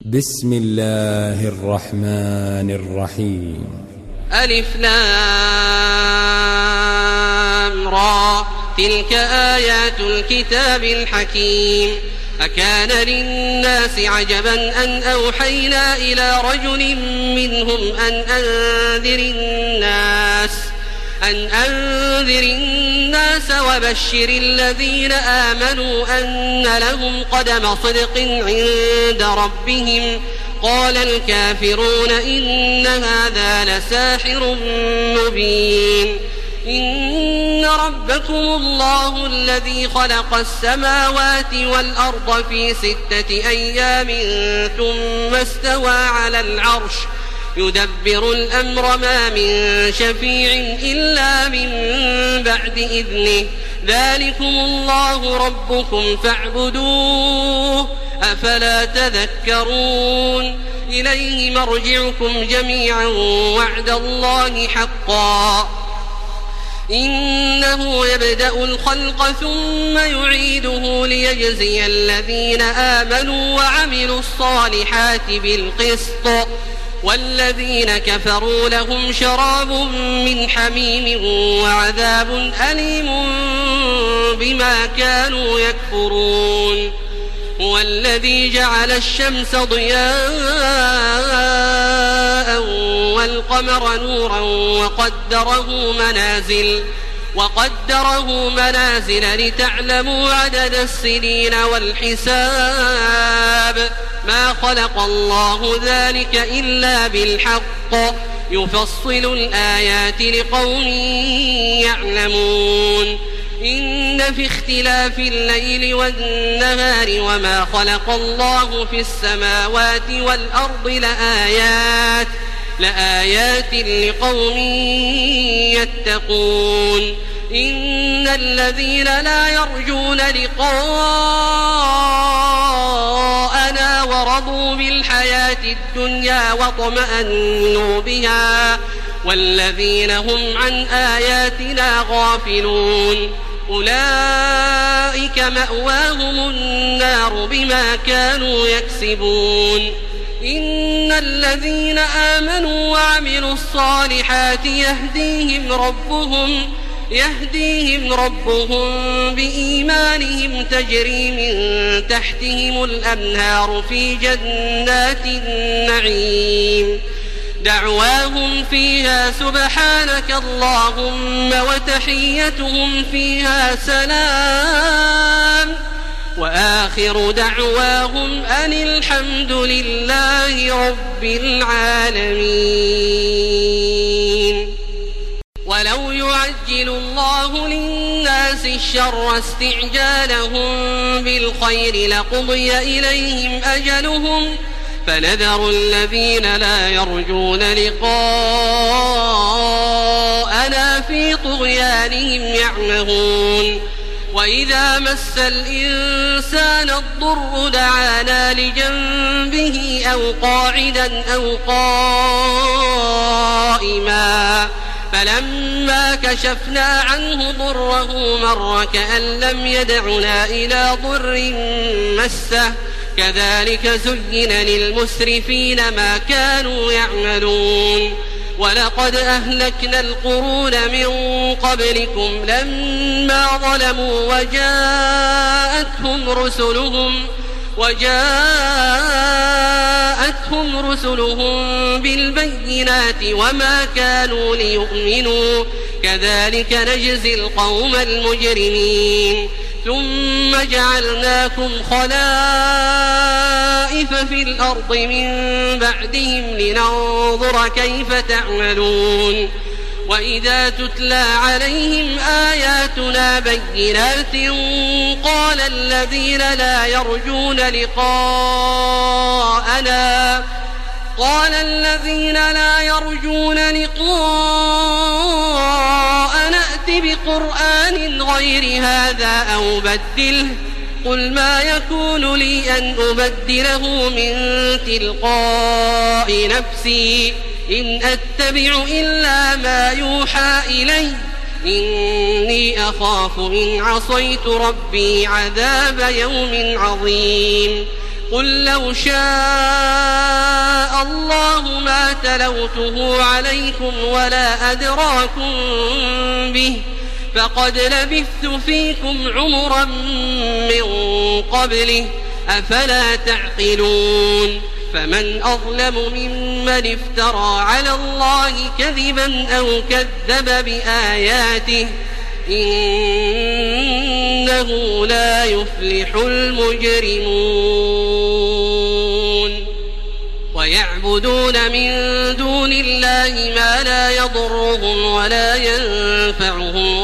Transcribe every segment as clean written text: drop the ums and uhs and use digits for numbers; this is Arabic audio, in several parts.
بسم الله الرحمن الرحيم. ألف لام را تلك آيات الكتاب الحكيم. أكان للناس عجبا أن أوحينا إلى رجل منهم أن أنذر الناس وبشر الذين آمنوا أن لهم قدم صدق عند ربهم. قال الكافرون إن هذا لساحر مبين. إن ربكم الله الذي خلق السماوات والأرض في 6 أيام ثم استوى على العرش يدبر الأمر ما من شفيع إلا من بعد إذنه. ذلكم الله ربكم فاعبدوه أفلا تذكرون. إليه مرجعكم جميعا وعد الله حقا إنه يبدأ الخلق ثم يعيده ليجزي الذين آمنوا وعملوا الصالحات بالقسط والذين كفروا لهم شراب من حميم وعذاب أليم بما كانوا يكفرون. هو الذي جعل الشمس ضياء والقمر نورا وقدره منازل لتعلموا عدد السنين والحساب. ما خلق الله ذلك إلا بالحق يفصل الآيات لقوم يعلمون. إن في اختلاف الليل والنهار وما خلق الله في السماوات والأرض لآيات لقوم يتقون. إن الذين لا يرجون لقاءنا ورضوا بالحياة الدنيا واطمأنوا بها والذين هم عن آياتنا غافلون أولئك مأواهم النار بما كانوا يكسبون. إن الذين آمنوا وعملوا الصالحات يهديهم ربهم بإيمانهم تجري من تحتهم الأنهار في جنات النعيم. دعواهم فيها سبحانك اللهم وتحيتهم فيها سلام وآخر دعواهم أن الحمد لله رب العالمين. ولو يعجل الله للناس الشر استعجالهم بالخير لقضي إليهم أجلهم فنذر الذين لا يرجون لقاءنا في طغيانهم يعمهون. وإذا مس الإنسان الضر دعانا لجنبه أو قاعدا أو قائما فلما كشفنا عنه ضره مر كأن لم يدعنا إلى ضر مسه كذلك زين للمسرفين ما كانوا يعملون. ولقد أهلكنا القرون من قبلكم لما ظلموا وجاءتهم رسلهم بالبينات وما كانوا ليؤمنوا كذلك نجزي القوم المجرمين. ثم جعلناكم خلائف في الأرض من بعدهم لننظر كيف تعملون. وإذا تتلى عليهم آياتنا بينات قال الذين لا يرجون لقاءنا ائت بقرآن غير هذا أو بدله قل ما يكون لي أن أبدله من تلقاء نفسي إن أتبع إلا ما يوحى إلي إني أخاف إن عصيت ربي عذاب يوم عظيم. قل لو شاء تلوته عليكم ولا أدراكم به فقد لبثت فيكم عمرا من قبله أفلا تعقلون فمن أظلم ممن افترى على الله كذبا أو كذب بآياته إنه لا يفلح المجرمون ويعبدون من دون الله ما لا يضرهم ولا ينفعهم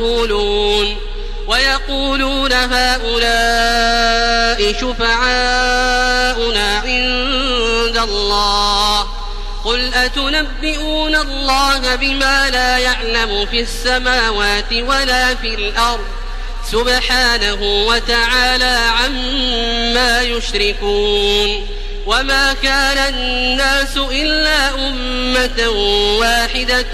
ويقولون هؤلاء شفعاؤنا عند الله قل أتنبئون الله بما لا يعلم في السماوات ولا في الأرض سبحانه وتعالى عما يشركون وما كان الناس إلا أمة واحدة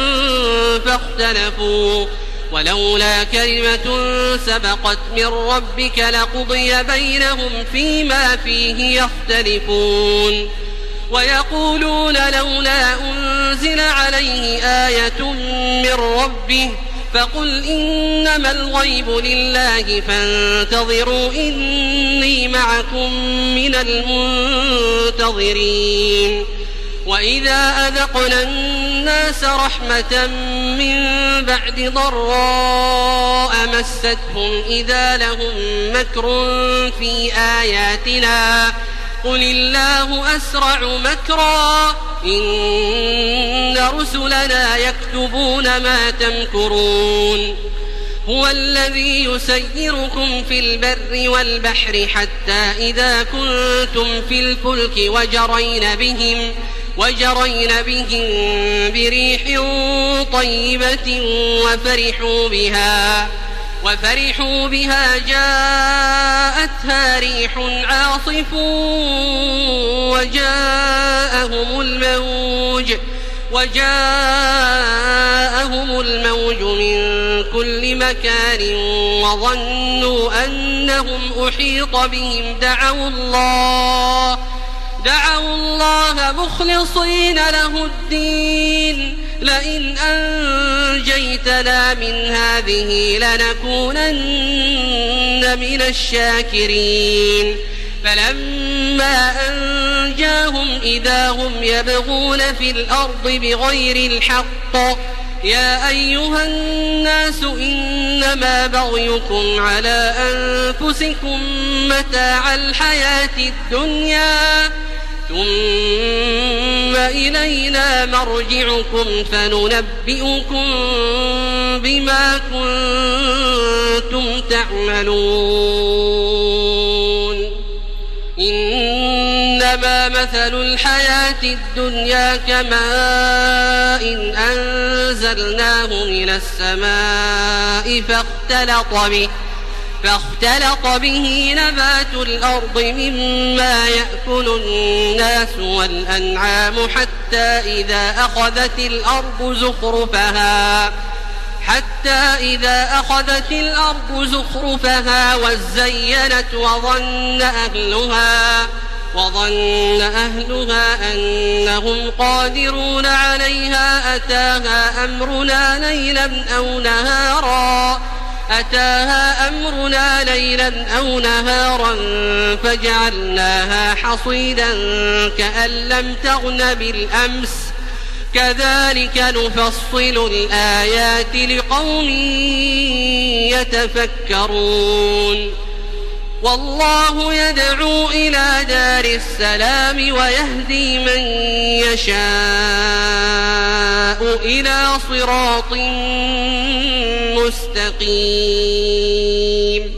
فاختلفوا ولولا كلمة سبقت من ربك لقضي بينهم فيما فيه يختلفون ويقولون لولا أنزل عليه آية من ربه فقل إنما الغيب لله فانتظروا إني معكم من المنتظرين وإذا أذقنا الناس رحمة من بعد ضراء مستهم إذا لهم مكر في آياتنا قل الله أسرع مكرا إن رسلنا يكتبون ما تمكرون هو الذي يسيركم في البر والبحر حتى إذا كنتم في الفلك وجرين بهم بريح طيبة وفرحوا بها جاءتها ريح عاصف وجاءهم الموج من كل مكان وظنوا أنهم أحيط بهم دعوا الله مخلصين له الدين لئن أنجيتنا من هذه لنكونن من الشاكرين فلما أنجاهم إذا هم يبغون في الأرض بغير الحق يا أيها الناس إنما بغيكم على أنفسكم متاع الحياة الدنيا ثم إلينا مرجعكم فننبئكم بما كنتم تعملون إنما مثل الحياة الدنيا كماء أنزلناه من السماء فاختلط به نبات الأرض مما يأكل الناس والأنعام حتى إذا أخذت الأرض زخرفها وزينت وظن أهلها أنهم قادرون عليها أتاها أمرنا ليلا أو نهارا فجعلناها حصيدا كأن لم تغن بالأمس كذلك نفصل الآيات لقوم يتفكرون والله يدعو إلى دار السلام ويهدي من يشاء إلى صراط مستقيم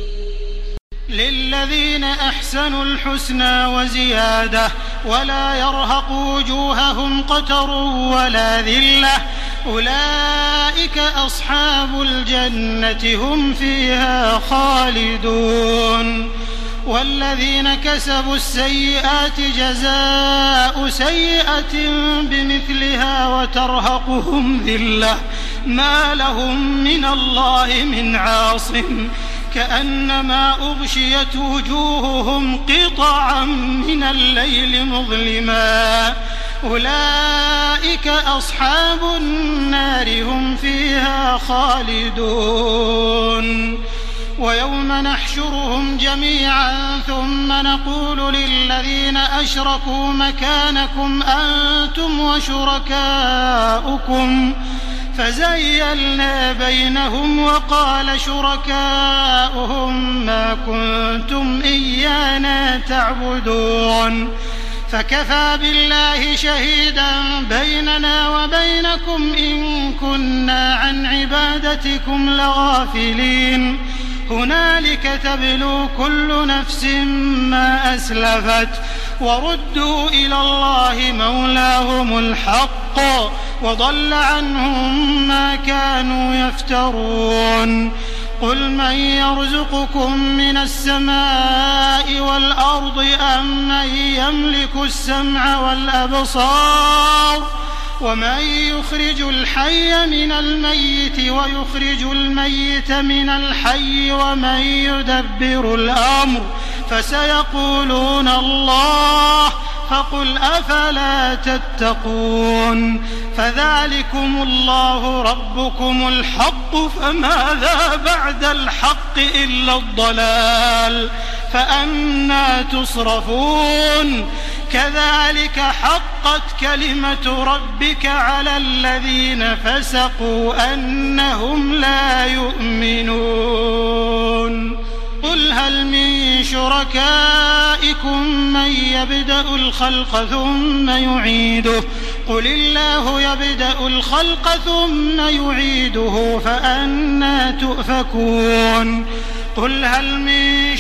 للذين أحسنوا الحسنى وزيادة ولا يرهق وجوههم قتر ولا ذلة أولئك أصحاب الجنة هم فيها خالدون والذين كسبوا السيئات جزاء سيئة بمثلها وترهقهم ذلة ما لهم من الله من عاصم كأنما أغشيت وجوههم قطعا من الليل مظلما أولئك أصحاب النار هم فيها خالدون ويوم نحشرهم جميعا ثم نقول للذين أشركوا مكانكم أنتم وشركاؤكم فزيلنا بينهم وقال شركاؤهم ما كنتم إيانا تعبدون فكفى بالله شهيدا بيننا وبينكم إن كنا عن عبادتكم لغافلين هنالك تبلو كل نفس ما أسلفت وردوا إلى الله مولاهم الحق وضل عنهم ما كانوا يفترون قل من يرزقكم من السماء والأرض أم من يملك السمع والأبصار ومن يخرج الحي من الميت ويخرج الميت من الحي ومن يدبر الأمر فسيقولون الله فقل أفلا تتقون فذلكم الله ربكم الحق فماذا بعد الحق إلا الضلال فأنى تصرفون كذلك حقت كلمة ربك على الذين فسقوا أنهم لا يؤمنون قل هل من شركائكم من يبدأ الخلق ثم يعيده قل الله يبدأ الخلق ثم يعيده فأنى تؤفكون قل هل من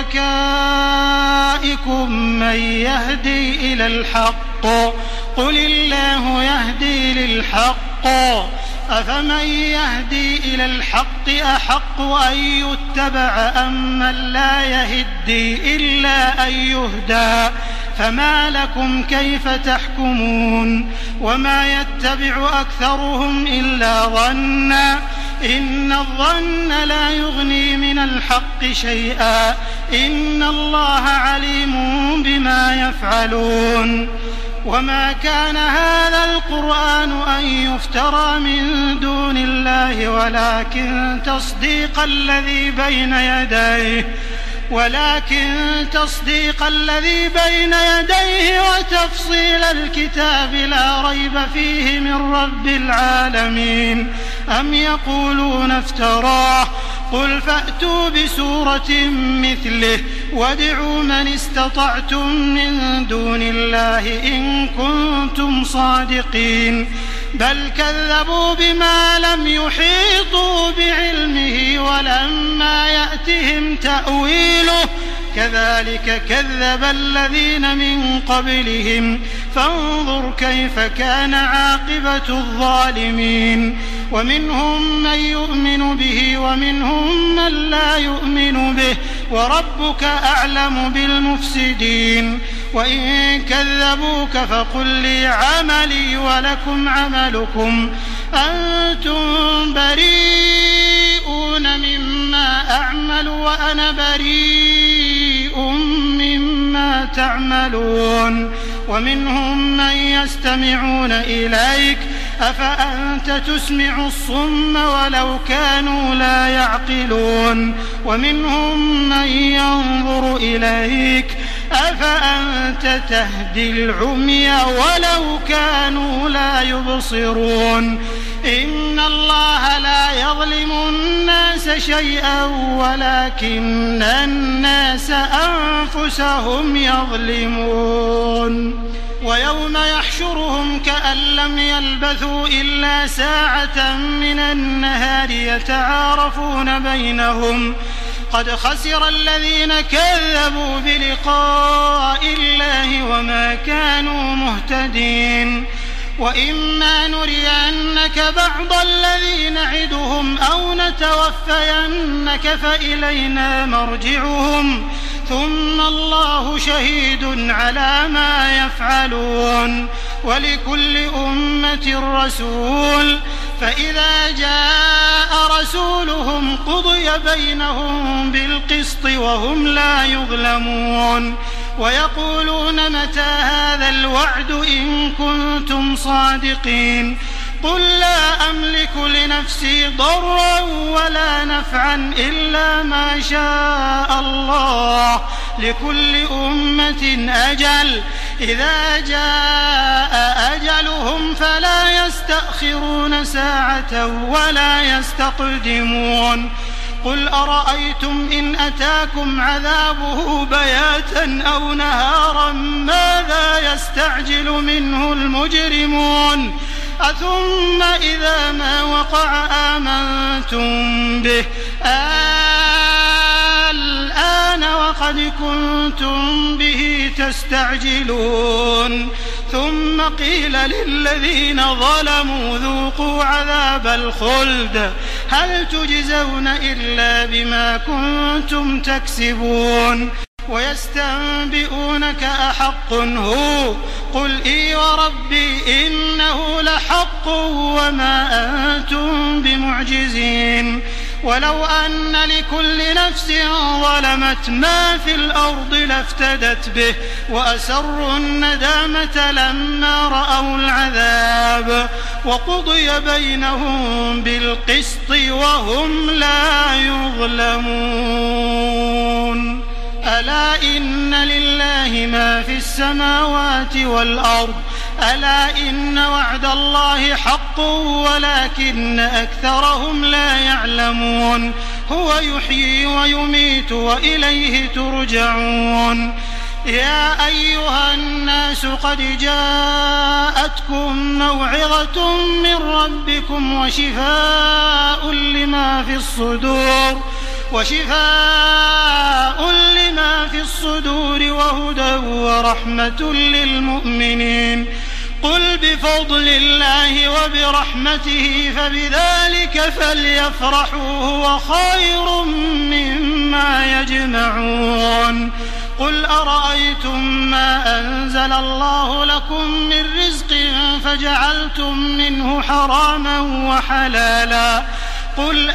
شركائكم من يهدي إلى الحق قل الله يهدي للحق أفمن يهدي إلى الحق أحق أن يتبع أم من لا يهدي إلا أن يهدى فما لكم كيف تحكمون وما يتبع أكثرهم إلا ظنا إن الظن لا يغني من الحق شيئا إن الله عليم بما يفعلون وما كان هذا القرآن أن يفترى من دون الله ولكن تصديق الذي بين يديه وتفصيل الكتاب لا ريب فيه من رب العالمين أم يقولون افتراه قل فأتوا بسورة مثله وادعوا من استطعتم من دون الله إن كنتم صادقين بل كذبوا بما لم يحيطوا بعلمه ولما يأتهم تأويله كذلك كذب الذين من قبلهم فانظر كيف كان عاقبة الظالمين ومنهم من يؤمن به ومنهم من لا يؤمن به وربك أعلم بالمفسدين وإن كذبوك فقل لي عملي ولكم عملكم أنتم بريئون مما أعمل وأنا بريء مما تعملون ومنهم من يستمعون إليك أفأنت تسمع الصم ولو كانوا لا يعقلون ومنهم من ينظر إليك أفأنت تهدي العمي ولو كانوا لا يبصرون إن الله لا يظلم الناس شيئا ولكن الناس أنفسهم يظلمون ويوم يحشرهم كأن لم يلبثوا إلا ساعة من النهار يتعارفون بينهم قد خسر الذين كذبوا بلقاء الله وما كانوا مهتدين وإما نرينك بعض الذي نعدهم أو نتوفينك فإلينا مرجعهم ثم الله شهيد على ما يفعلون ولكل أمة رسول فإذا جاء رسولهم قضي بينهم بالقسط وهم لا يظلمون ويقولون متى هذا الوعد إن كنتم صادقين قل لا أملك لنفسي ضرا ولا نفعا إلا ما شاء الله لكل أمة أجل إذا جاء أجلهم فلا يستأخرون ساعة ولا يستقدمون قل أرأيتم إن أتاكم عذابه بياتا أو نهارا ماذا يستعجل منه المجرمون أثم إذا ما وقع آمنتم به الآن وقد كنتم به تستعجلون ثم قيل للذين ظلموا ذوقوا عذاب الخلد هل تجزون إلا بما كنتم تكسبون ويستنبئونك أحق هو قل إي وربي إنه لحق وما أنتم بمعجزين ولو أن لكل نفس ظلمت ما في الأرض لافتدت به وأسروا الندامة لما رأوا العذاب وقضي بينهم بالقسط وهم لا يظلمون ألا إن لله ما في السماوات والأرض ألا إن وعد الله حق ولكن أكثرهم لا يعلمون هو يحيي ويميت وإليه ترجعون يا أيها الناس قد جاءتكم موعظة من ربكم وشفاء لما في الصدور وهدى ورحمة للمؤمنين قل بفضل الله وبرحمته فبذلك فليفرحوا هو خير مما يجمعون قل أرأيتم ما أنزل الله لكم من رزق فجعلتم منه حراما وحلالا قل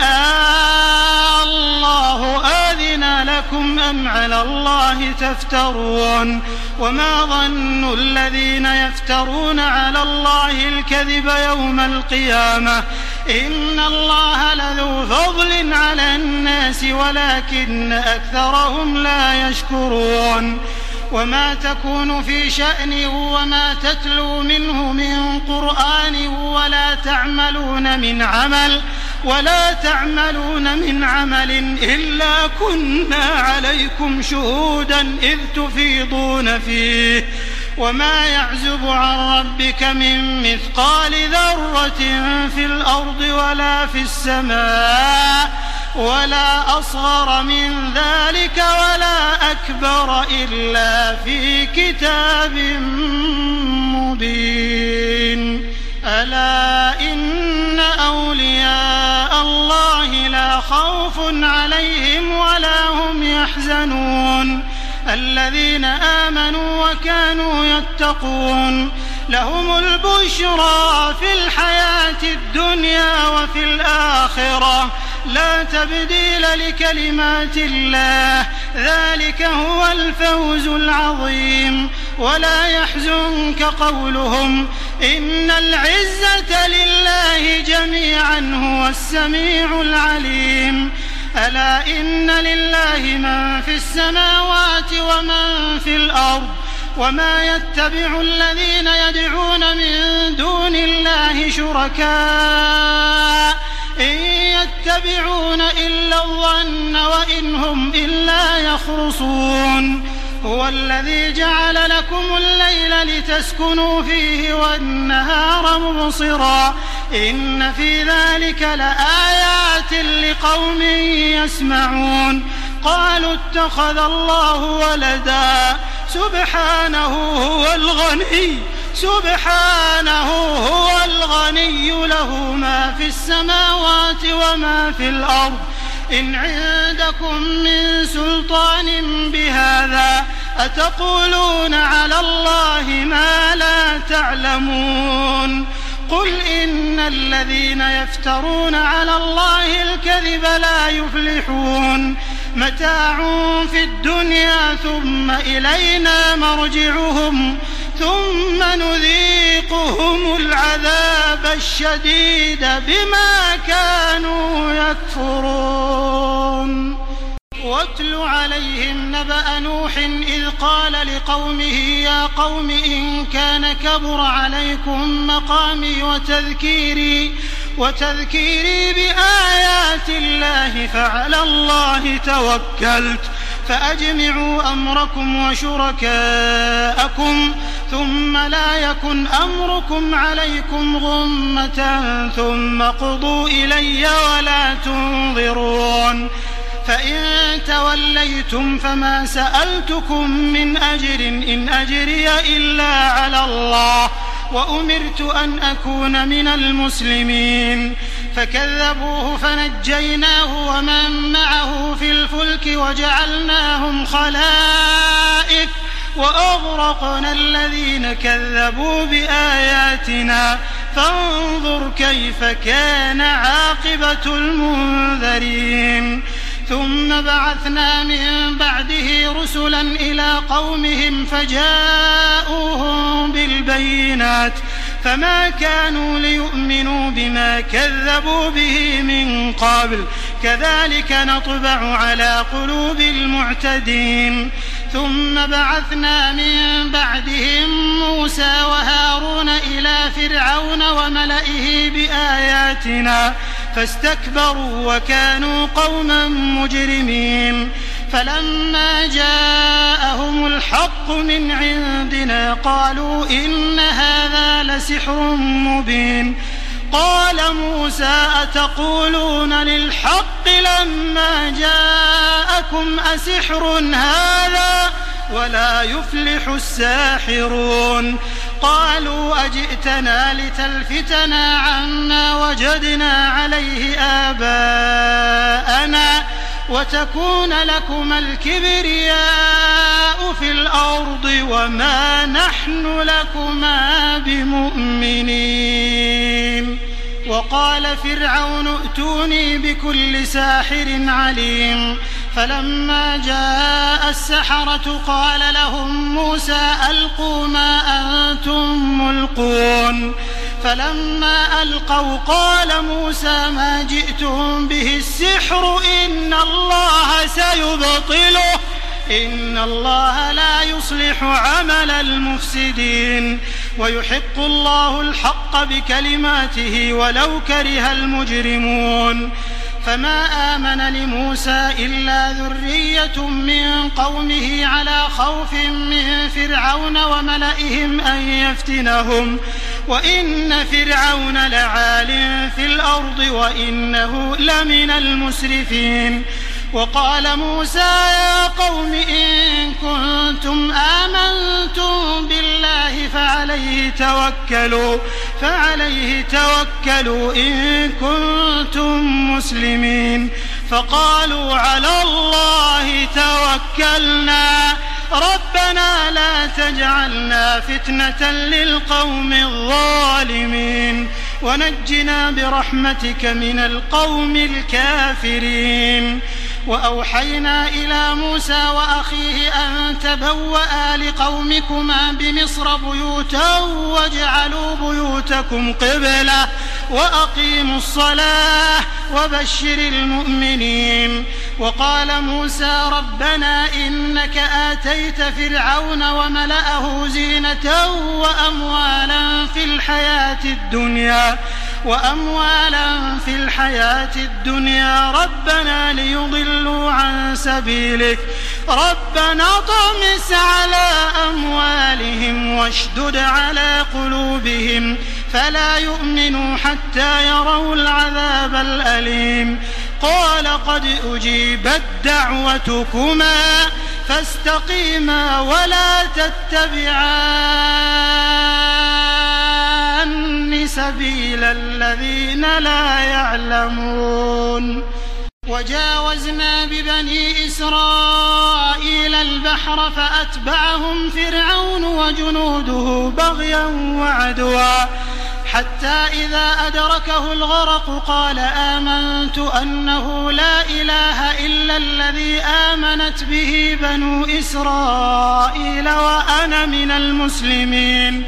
الله آذن لكم أم على الله تفترون وما ظن الذين يفترون على الله الكذب يوم القيامة إن الله لذو فضل على الناس ولكن أكثرهم لا يشكرون وما تكون في شأن وما تتلو منه من قرآن ولا تعملون من عمل إلا كنا عليكم شهودا إذ تفيضون فيه وما يعزب عن ربك من مثقال ذرة في الأرض ولا في السماء ولا أصغر من ذلك ولا أكبر إلا في كتاب مبين ألا إن أولياء الله لا خوف عليهم ولا هم يحزنون الذين آمنوا وكانوا يتقون لهم البشرى في الحياة الدنيا وفي الآخرة لا تبديل لكلمات الله ذلك هو الفوز العظيم ولا يحزنك قولهم إن العزة لله جميعا هو السميع العليم ألا إن لله من في السماوات ومن في الأرض وما يتبع الذين يدعون من دون الله شركاء إن يتبعون إلا الظن وإن هم إلا يخرصون هو الذي جعل لكم الليل لتسكنوا فيه والنهار مبصرا إن في ذلك لآيات لقوم يسمعون قالوا اتخذ الله ولدا سبحانه هو الغني له ما في السماوات وما في الأرض إن عندكم من سلطان بهذا أتقولون على الله ما لا تعلمون قل إن الذين يفترون على الله الكذب لا يفلحون متاع في الدنيا ثم إلينا مرجعهم ثم نذيقهم العذاب الشديد بما كانوا يكفرون. واتل عليهم نبأ نوح إذ قال لقومه يا قوم إن كان كبر عليكم مقامي وتذكيري بآيات الله فعلى الله توكلت فأجمعوا أمركم وشركاءكم ثم لا يكن أمركم عليكم غمة ثم قضوا إلي ولا تنظرون. فإن توليتم فما سألتكم من أجر إن أجري إلا على الله وأمرت أن أكون من المسلمين. فكذبوه فنجيناه ومن معه في الفلك وجعلناهم خلائف وأغرقنا الذين كذبوا بآياتنا فانظر كيف كان عاقبة المنذرين. ثم بعثنا من بعده رسلا إلى قومهم فجاءوهم بالبينات فما كانوا ليؤمنوا بما كذبوا به من قبل كذلك نطبع على قلوب المعتدين. ثم بعثنا من بعدهم موسى وهارون إلى فرعون وملئه بآياتنا فاستكبروا وكانوا قوما مجرمين. فلما جاءهم الحق من عندنا قالوا إن هذا لسحر مبين. قال موسى أتقولون للحق لما جاءكم أسحر هذا ولا يفلح الساحرون. قالوا أجئتنا لتلفتنا عما وجدنا عليه آباءنا وتكون لكما الكبرياء في الأرض وما نحن لكما بمؤمنين. وقال فرعون ائتوني بكل ساحر عليم. فلما جاء السحرة قال لهم موسى ألقوا ما أنتم ملقون. فلما ألقوا قال موسى ما جئتم به السحر إن الله سيبطله إن الله لا يصلح عمل المفسدين ويحق الله الحق بكلماته ولو كره المجرمون. فما آمن لموسى إلا ذرية من قومه على خوف من فرعون وملئهم أن يفتنهم وإن فرعون لعال في الأرض وإنه لمن المسرفين. وقال موسى يا قوم إن كنتم آمنتم بالله فعليه توكلوا إن كنتم مسلمين. فقالوا على الله توكلنا ربنا لا تجعلنا فتنة للقوم الظالمين ونجنا برحمتك من القوم الكافرين. وأوحينا إلى موسى وأخيه أن تبوأ لقومكما بمصر بيوتا واجعلوا بيوتكم قبلة وأقيموا الصلاة وبشر المؤمنين. وقال موسى ربنا إنك آتيت فرعون وملأه زينة وأموالا في الحياة الدنيا ربنا ليضلوا عن سبيلك ربنا اطمس على أموالهم واشدد على قلوبهم فلا يؤمنوا حتى يروا العذاب الأليم. قال قد أجيبت دعوتكما فاستقيما ولا تتبعان سبيل الذين لا يعلمون. وجاوزنا ببني إسرائيل البحر فأتبعهم فرعون وجنوده بغيا وعدوا حتى إذا أدركه الغرق قال آمنت أنه لا إله إلا الذي آمنت به بنو إسرائيل وأنا من المسلمين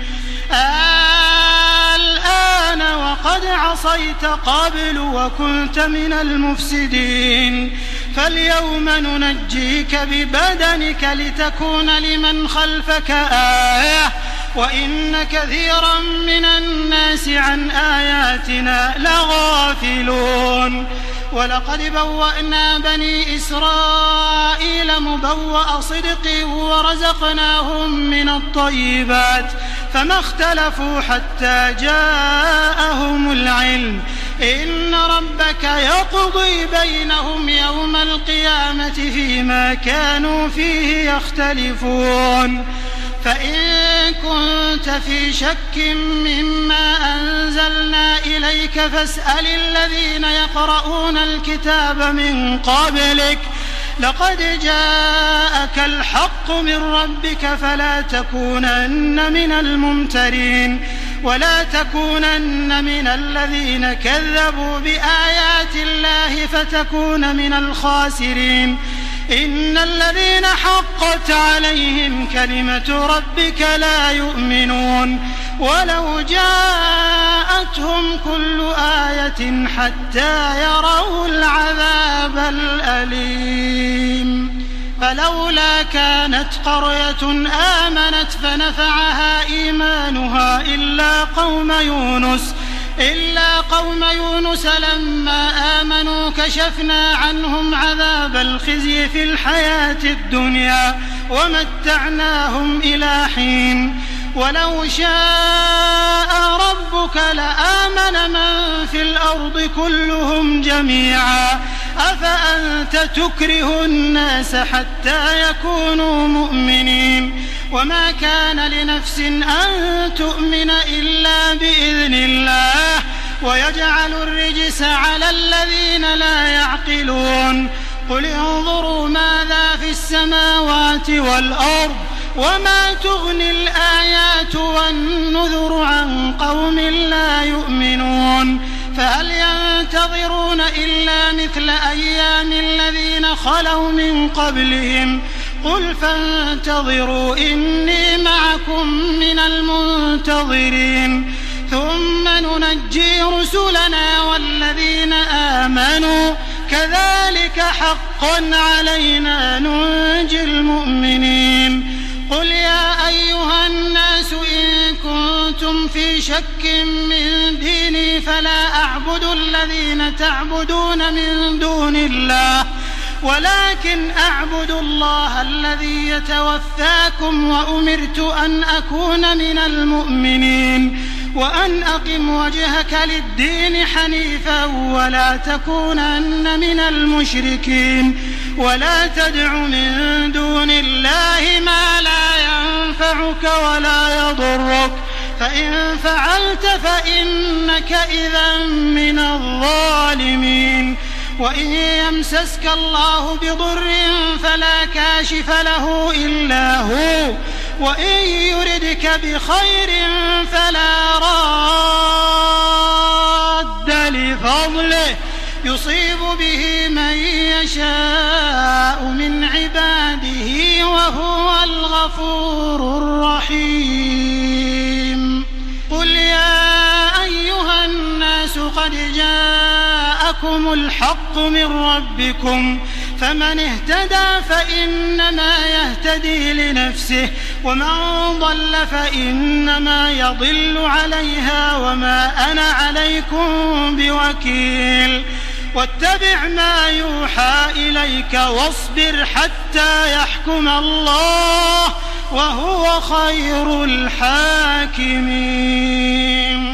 الآن وقد عصيت قبل وكنت من المفسدين فاليوم ننجيك ببدنك لتكون لمن خلفك آية وإن كثيرا من الناس عن آياتنا لغافلون ولقد بوأنا بني إسرائيل مبوأ صدق ورزقناهم من الطيبات فما اختلفوا حتى جاءهم العلم إن ربك يقضي بينهم يوم القيامة فيما كانوا فيه يختلفون فإن كنت في شك مما أنزلنا إليك فاسأل الذين يقرؤون الكتاب من قبلك لقد جاءك الحق من ربك فلا تكونن من الممترين ولا تكونن من الذين كذبوا بآيات الله فتكون من الخاسرين إن الذين حقت عليهم كلمة ربك لا يؤمنون ولو جاءتهم كل آية حتى يروا العذاب الأليم فلولا كانت قرية آمنت فنفعها إيمانها إلا قوم يونس لما آمنوا كشفنا عنهم عذاب الخزي في الحياة الدنيا ومتعناهم إلى حين ولو شاء ربك لآمن من في الأرض كلهم جميعا أفأنت تكره الناس حتى يكونوا مؤمنين وما كان لنفس أن تؤمن إلا بإذن الله ويجعل الرجس على الذين لا يعقلون قل انظروا ماذا في السماوات والأرض وما تغني الآيات والنذر عن قوم لا يؤمنون فهل ينتظرون إلا مثل أيام الذين خلوا من قبلهم قل فانتظروا إني معكم من المنتظرين ثم ننجي رسلنا والذين آمنوا كذلك حقا علينا ننجي المؤمنين قل يا أيها الناس إن كنتم في شك من ديني فلا أعبد الذين تعبدون من دون الله ولكن أعبد الله الذي يتوفاكم وأمرت أن أكون من المؤمنين وأن أقم وجهك للدين حنيفا ولا تكونن من المشركين ولا تدع من دون الله ما لا ينفعك ولا يضرك فإن فعلت فإنك إذا من الظالمين وإن يمسسك الله بضر فلا كاشف له إلا هو وإن يردك بخير فلا راد لفضله يصيب به من يشاء من عباده وهو الغفور الرحيم قل يا أيها الناس قد جاءكم الحق من ربكم فمن اهتدى فإنما يهتدي لنفسه ومن ضل فإنما يضل عليها وما أنا عليكم بوكيل واتبع ما يوحى إليك واصبر حتى يحكم الله وهو خير الحاكمين